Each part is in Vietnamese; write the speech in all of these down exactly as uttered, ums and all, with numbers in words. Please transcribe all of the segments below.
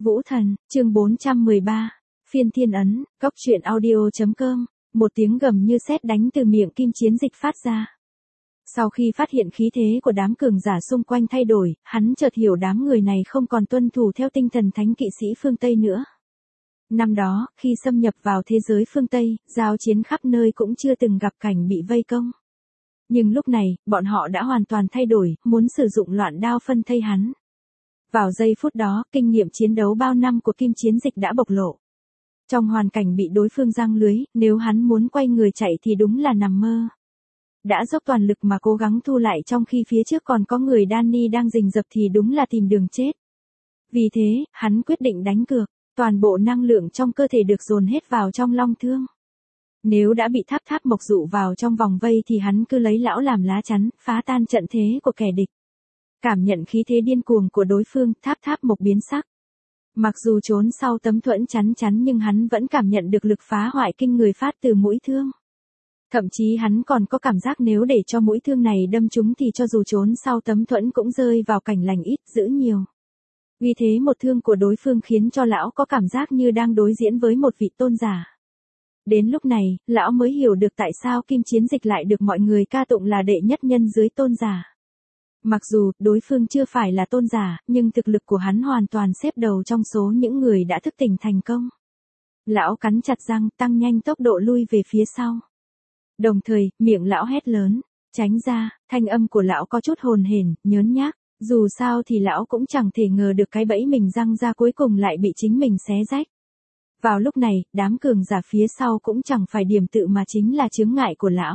Vũ Thần, chương bốn trăm mười ba, phiên thiên ấn, góc truyện audio.com, một tiếng gầm như sét đánh từ miệng Kim Chiến Dịch phát ra. Sau khi phát hiện khí thế của đám cường giả xung quanh thay đổi, hắn chợt hiểu đám người này không còn tuân thủ theo tinh thần thánh kỵ sĩ phương Tây nữa. Năm đó, khi xâm nhập vào thế giới phương Tây, giao chiến khắp nơi cũng chưa từng gặp cảnh bị vây công. Nhưng lúc này, bọn họ đã hoàn toàn thay đổi, muốn sử dụng loạn đao phân thây hắn. Vào giây phút đó, kinh nghiệm chiến đấu bao năm của Kim Chiến Dịch đã bộc lộ. Trong hoàn cảnh bị đối phương giăng lưới, nếu hắn muốn quay người chạy thì đúng là nằm mơ. Đã dốc toàn lực mà cố gắng thu lại trong khi phía trước còn có người Danny đang rình rập thì đúng là tìm đường chết. Vì thế, hắn quyết định đánh cược, toàn bộ năng lượng trong cơ thể được dồn hết vào trong long thương. Nếu đã bị tháp tháp mộc dụ vào trong vòng vây thì hắn cứ lấy lão làm lá chắn, phá tan trận thế của kẻ địch. Cảm nhận khí thế điên cuồng của đối phương, tháp tháp mộc biến sắc. Mặc dù trốn sau tấm thuẫn chắn chắn nhưng hắn vẫn cảm nhận được lực phá hoại kinh người phát từ mũi thương. Thậm chí hắn còn có cảm giác nếu để cho mũi thương này đâm trúng thì cho dù trốn sau tấm thuẫn cũng rơi vào cảnh lành ít dữ nhiều. Vì thế một thương của đối phương khiến cho lão có cảm giác như đang đối diễn với một vị tôn giả. Đến lúc này, lão mới hiểu được tại sao Kim Chiến Dịch lại được mọi người ca tụng là đệ nhất nhân dưới tôn giả. Mặc dù đối phương chưa phải là tôn giả, nhưng thực lực của hắn hoàn toàn xếp đầu trong số những người đã thức tỉnh thành công. Lão cắn chặt răng, tăng nhanh tốc độ lui về phía sau. Đồng thời, miệng lão hét lớn, tránh ra, thanh âm của lão có chút hồn hển, nhớn nhác, dù sao thì lão cũng chẳng thể ngờ được cái bẫy mình răng ra cuối cùng lại bị chính mình xé rách. Vào lúc này, đám cường giả phía sau cũng chẳng phải điểm tựa mà chính là chướng ngại của lão.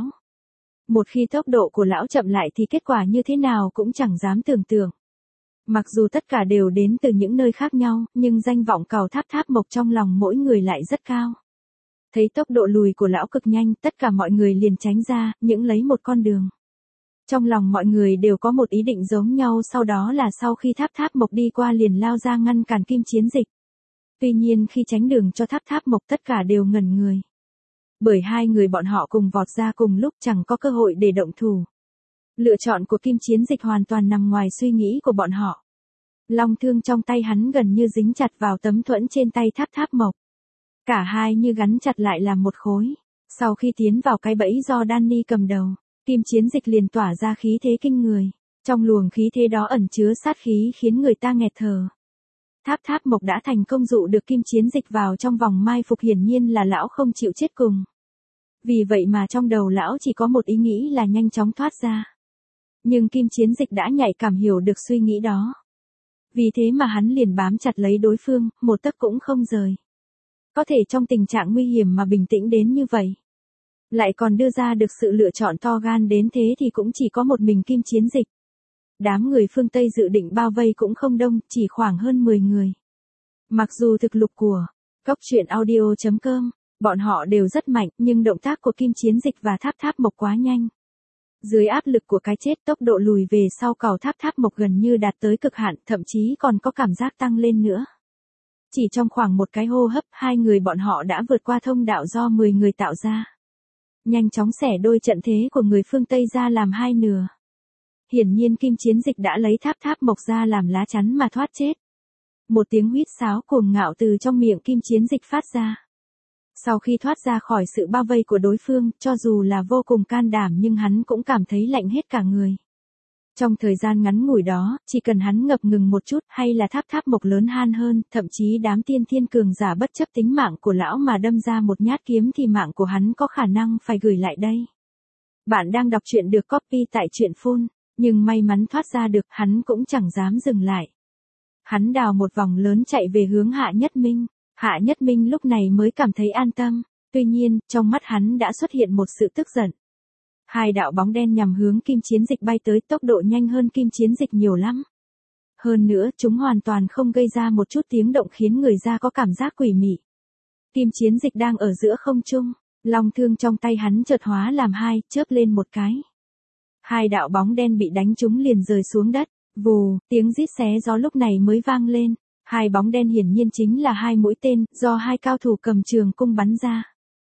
Một khi tốc độ của lão chậm lại thì kết quả như thế nào cũng chẳng dám tưởng tượng. Mặc dù tất cả đều đến từ những nơi khác nhau, nhưng danh vọng cào tháp tháp mộc trong lòng mỗi người lại rất cao. Thấy tốc độ lùi của lão cực nhanh, tất cả mọi người liền tránh ra, những lấy một con đường. Trong lòng mọi người đều có một ý định giống nhau, sau đó là sau khi tháp tháp mộc đi qua liền lao ra ngăn cản Kim Chiến Dịch. Tuy nhiên khi tránh đường cho tháp tháp mộc tất cả đều ngẩn người. Bởi hai người bọn họ cùng vọt ra cùng lúc chẳng có cơ hội để động thủ. Lựa chọn của Kim Chiến Dịch hoàn toàn nằm ngoài suy nghĩ của bọn họ. Long thương trong tay hắn gần như dính chặt vào tấm thuẫn trên tay tháp tháp mộc. Cả hai như gắn chặt lại làm một khối. Sau khi tiến vào cái bẫy do Danny cầm đầu, Kim Chiến Dịch liền tỏa ra khí thế kinh người. Trong luồng khí thế đó ẩn chứa sát khí khiến người ta nghẹt thở. Tháp tháp mộc đã thành công dụ được Kim Chiến Dịch vào trong vòng mai phục, hiển nhiên là lão không chịu chết cùng. Vì vậy mà trong đầu lão chỉ có một ý nghĩ là nhanh chóng thoát ra. Nhưng Kim Chiến Dịch đã nhạy cảm hiểu được suy nghĩ đó. Vì thế mà hắn liền bám chặt lấy đối phương, một tấc cũng không rời. Có thể trong tình trạng nguy hiểm mà bình tĩnh đến như vậy. Lại còn đưa ra được sự lựa chọn to gan đến thế thì cũng chỉ có một mình Kim Chiến Dịch. Đám người phương Tây dự định bao vây cũng không đông, chỉ khoảng hơn mười người. Mặc dù thực lực của góc truyện audio.com, bọn họ đều rất mạnh, nhưng động tác của Kim Chiến Dịch và tháp tháp mộc quá nhanh. Dưới áp lực của cái chết, tốc độ lùi về sau cào tháp tháp mộc gần như đạt tới cực hạn, thậm chí còn có cảm giác tăng lên nữa. Chỉ trong khoảng một cái hô hấp, hai người bọn họ đã vượt qua thông đạo do mười người tạo ra. Nhanh chóng xẻ đôi trận thế của người phương Tây ra làm hai nửa. Hiển nhiên Kim Chiến Dịch đã lấy tháp tháp mộc ra làm lá chắn mà thoát chết. Một tiếng huýt sáo cuồng ngạo từ trong miệng Kim Chiến Dịch phát ra. Sau khi thoát ra khỏi sự bao vây của đối phương, cho dù là vô cùng can đảm nhưng hắn cũng cảm thấy lạnh hết cả người. Trong thời gian ngắn ngủi đó, chỉ cần hắn ngập ngừng một chút hay là tháp tháp mộc lớn han hơn, thậm chí đám tiên thiên cường giả bất chấp tính mạng của lão mà đâm ra một nhát kiếm thì mạng của hắn có khả năng phải gửi lại đây. Bạn đang đọc truyện được copy tại truyện phun, nhưng may mắn thoát ra được, hắn cũng chẳng dám dừng lại. Hắn đào một vòng lớn chạy về hướng Hạ Nhất Minh. Hạ Nhất Minh lúc này mới cảm thấy an tâm, tuy nhiên, trong mắt hắn đã xuất hiện một sự tức giận. Hai đạo bóng đen nhằm hướng Kim Chiến Dịch bay tới, tốc độ nhanh hơn Kim Chiến Dịch nhiều lắm. Hơn nữa, chúng hoàn toàn không gây ra một chút tiếng động khiến người ta có cảm giác quỷ mị. Kim Chiến Dịch đang ở giữa không trung, long thương trong tay hắn chợt hóa làm hai, chớp lên một cái. Hai đạo bóng đen bị đánh trúng liền rơi xuống đất, vù, tiếng rít xé gió lúc này mới vang lên. Hai bóng đen hiển nhiên chính là hai mũi tên, do hai cao thủ cầm trường cung bắn ra.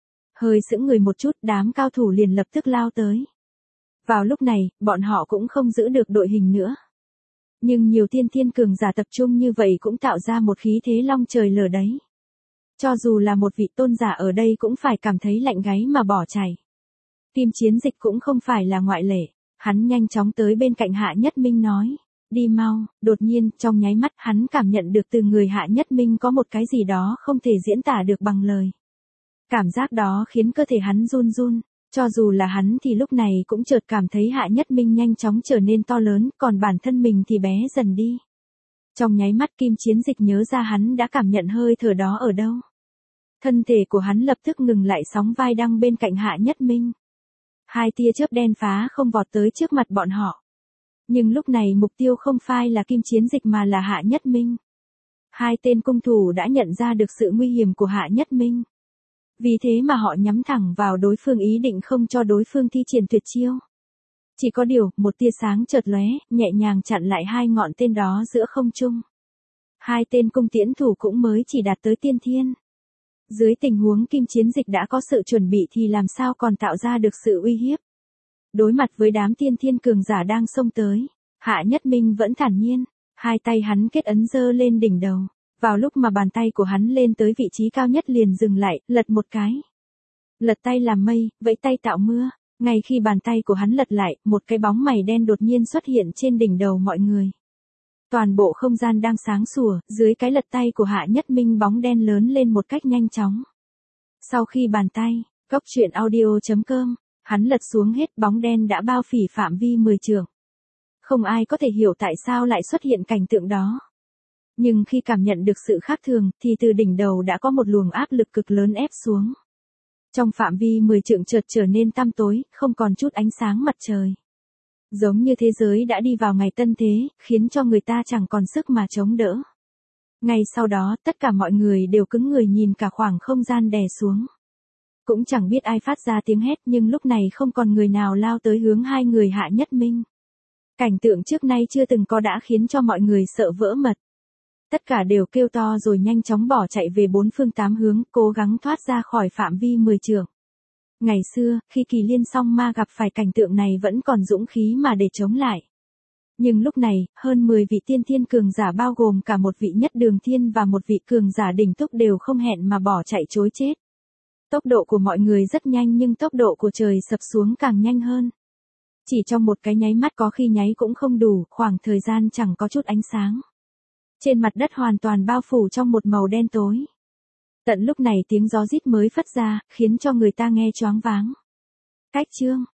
Hơi sững người một chút, đám cao thủ liền lập tức lao tới. Vào lúc này, bọn họ cũng không giữ được đội hình nữa. Nhưng nhiều tiên thiên cường giả tập trung như vậy cũng tạo ra một khí thế long trời lở đấy. Cho dù là một vị tôn giả ở đây cũng phải cảm thấy lạnh gáy mà bỏ chạy. Kim Chiến Dịch cũng không phải là ngoại lệ, hắn nhanh chóng tới bên cạnh Hạ Nhất Minh nói, đi mau. Đột nhiên, trong nháy mắt hắn cảm nhận được từ người Hạ Nhất Minh có một cái gì đó không thể diễn tả được bằng lời. Cảm giác đó khiến cơ thể hắn run run, cho dù là hắn thì lúc này cũng chợt cảm thấy Hạ Nhất Minh nhanh chóng trở nên to lớn, còn bản thân mình thì bé dần đi. Trong nháy mắt Kim Chiến Dịch nhớ ra hắn đã cảm nhận hơi thở đó ở đâu. Thân thể của hắn lập tức ngừng lại sóng vai đang bên cạnh Hạ Nhất Minh. Hai tia chớp đen phá không vọt tới trước mặt bọn họ. Nhưng lúc này mục tiêu không phải là Kim Chiến Dịch mà là Hạ Nhất Minh. Hai tên cung thủ đã nhận ra được sự nguy hiểm của Hạ Nhất Minh. Vì thế mà họ nhắm thẳng vào đối phương ý định không cho đối phương thi triển tuyệt chiêu. Chỉ có điều, một tia sáng chợt lóe, nhẹ nhàng chặn lại hai ngọn tên đó giữa không trung. Hai tên cung tiễn thủ cũng mới chỉ đạt tới tiên thiên. Dưới tình huống Kim Chiến Dịch đã có sự chuẩn bị thì làm sao còn tạo ra được sự uy hiếp. Đối mặt với đám tiên thiên cường giả đang xông tới, Hạ Nhất Minh vẫn thản nhiên, hai tay hắn kết ấn giơ lên đỉnh đầu. Vào lúc mà bàn tay của hắn lên tới vị trí cao nhất liền dừng lại, lật một cái. Lật tay làm mây, vẫy tay tạo mưa. Ngay khi bàn tay của hắn lật lại, một cái bóng mày đen đột nhiên xuất hiện trên đỉnh đầu mọi người. Toàn bộ không gian đang sáng sủa, dưới cái lật tay của Hạ Nhất Minh bóng đen lớn lên một cách nhanh chóng. Sau khi bàn tay, Cốc truyện audio chấm com, hắn lật xuống hết bóng đen đã bao phủ phạm vi mười trượng. Không ai có thể hiểu tại sao lại xuất hiện cảnh tượng đó. Nhưng khi cảm nhận được sự khác thường, thì từ đỉnh đầu đã có một luồng áp lực cực lớn ép xuống. Trong phạm vi mười trượng chợt trở nên tăm tối, không còn chút ánh sáng mặt trời. Giống như thế giới đã đi vào ngày tân thế, khiến cho người ta chẳng còn sức mà chống đỡ. Ngay sau đó, tất cả mọi người đều cứng người nhìn cả khoảng không gian đè xuống. Cũng chẳng biết ai phát ra tiếng hét, nhưng lúc này không còn người nào lao tới hướng hai người Hạ Nhất Minh. Cảnh tượng trước nay chưa từng có đã khiến cho mọi người sợ vỡ mật. Tất cả đều kêu to rồi nhanh chóng bỏ chạy về bốn phương tám hướng, cố gắng thoát ra khỏi phạm vi mười trượng. Ngày xưa, khi Kỳ Liên Song Ma gặp phải cảnh tượng này vẫn còn dũng khí mà để chống lại. Nhưng lúc này, hơn mười vị tiên thiên cường giả bao gồm cả một vị nhất đường thiên và một vị cường giả đỉnh túc đều không hẹn mà bỏ chạy trối chết. Tốc độ của mọi người rất nhanh nhưng tốc độ của trời sập xuống càng nhanh hơn. Chỉ trong một cái nháy mắt có khi nháy cũng không đủ, khoảng thời gian chẳng có chút ánh sáng. Trên mặt đất hoàn toàn bao phủ trong một màu đen tối. Tận lúc này tiếng gió rít mới phất ra, khiến cho người ta nghe choáng váng. Cách chương